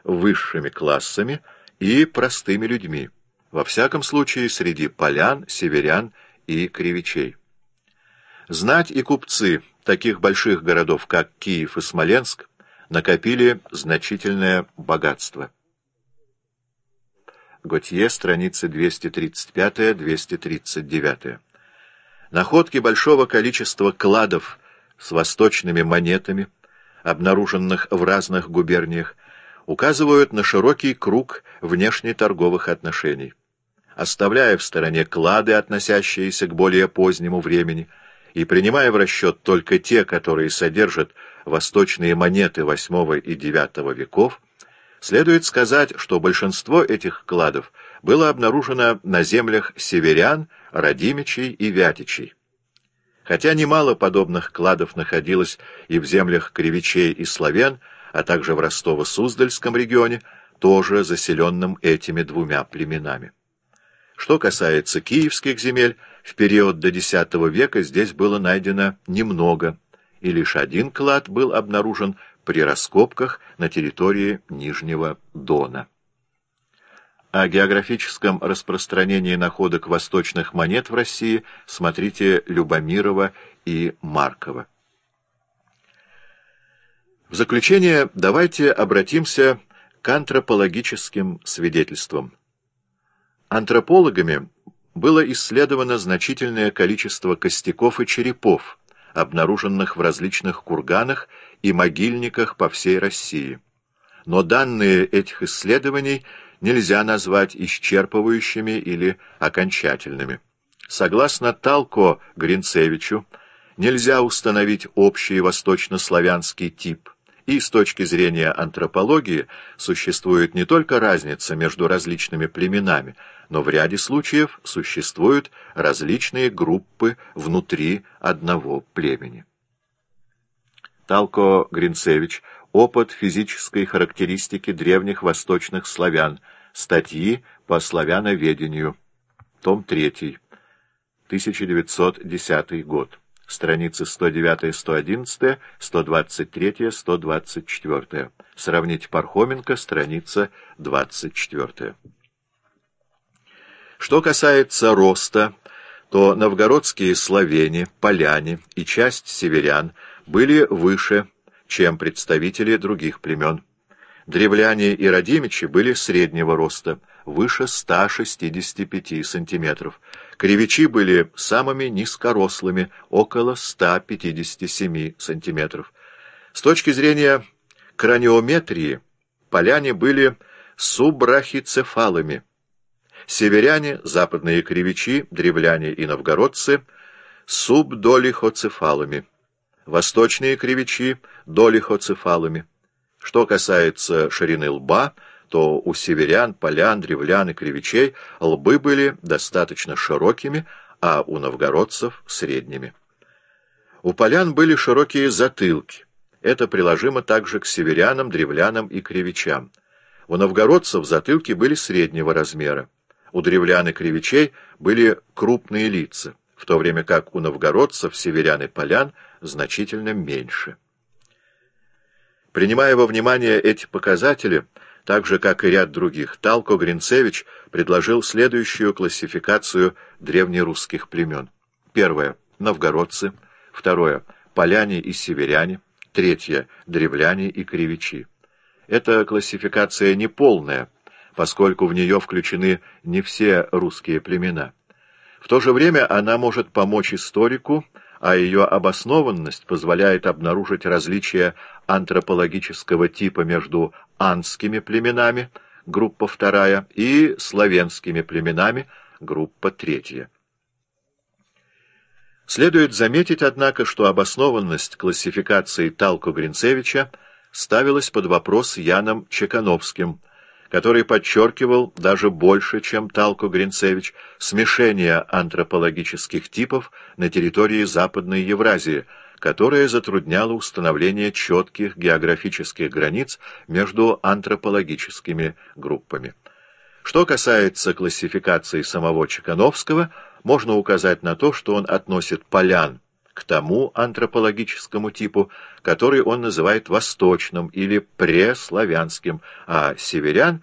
высшими классами и простыми людьми, во всяком случае среди полян, северян и кривичей. Знать и купцы таких больших городов, как Киев и Смоленск, накопили значительное богатство. Готье, страницы 235-239. Находки большого количества кладов с восточными монетами, обнаруженных в разных губерниях, указывают на широкий круг внешнеторговых отношений. Оставляя в стороне клады, относящиеся к более позднему времени, и принимая в расчет только те, которые содержат восточные монеты VIII и IX веков, следует сказать, что большинство этих кладов было обнаружено на землях северян, радимичей и вятичей. Хотя немало подобных кладов находилось и в землях кривичей и славян, а также в Ростово-Суздальском регионе, тоже заселенном этими двумя племенами. Что касается киевских земель, в период до X века здесь было найдено немного, и лишь один клад был обнаружен при раскопках на территории Нижнего Дона. О географическом распространении находок восточных монет в России смотрите Любомирова и Маркова. В заключение давайте обратимся к антропологическим свидетельствам. Антропологами было исследовано значительное количество костяков и черепов, обнаруженных в различных курганах и могильниках по всей России. Но данные этих исследований нельзя назвать исчерпывающими или окончательными. Согласно Талко Гринцевичу, нельзя установить общий восточнославянский тип, и с точки зрения антропологии существует не только разница между различными племенами, но в ряде случаев существуют различные группы внутри одного племени. Талко Гринцевич. Опыт физической характеристики древних восточных славян. Статьи по славяноведению. Том 3. 1910 год. Страницы 109-111, 123-124. Сравните Пархоменко, страница 24. Что касается роста, то новгородские славяне, поляне и часть северян были выше, чем представители других племен. Древляне и радимичи были среднего роста, выше 165 сантиметров. Кривичи были самыми низкорослыми, около 157 сантиметров. С точки зрения краниометрии, поляне были субрахицефалами. Северяне, западные кривичи, древляне и новгородцы — субдолихоцефалами. Восточные кривичи — долихоцефалами. Что касается ширины лба, то у северян, полян, древлян и кривичей лбы были достаточно широкими, а у новгородцев — средними. У полян были широкие затылки. Это приложимо также к северянам, древлянам и кривичам. У новгородцев затылки были среднего размера. У древлян и кривичей были крупные лица, в то время как у новгородцев, северян и полян значительно меньше. Принимая во внимание эти показатели, так же, как и ряд других, Талко Гринцевич предложил следующую классификацию древнерусских племен. Первое — новгородцы. Второе — поляне и северяне. Третье — древляне и кривичи. Эта классификация неполная, поскольку в нее включены не все русские племена. В то же время она может помочь историку, а ее обоснованность позволяет обнаружить различия антропологического типа между андскими племенами, группа 2, и славянскими племенами, группа 3. Следует заметить, однако, что обоснованность классификации Талко Гринцевича ставилась под вопрос Яном Чекановским, который подчеркивал даже больше, чем Талко Гринцевич, смешение антропологических типов на территории Западной Евразии, которое затрудняло установление четких географических границ между антропологическими группами. Что касается классификации самого Чекановского, можно указать на то, что он относит полян к тому антропологическому типу, который он называет восточным или преславянским, а северян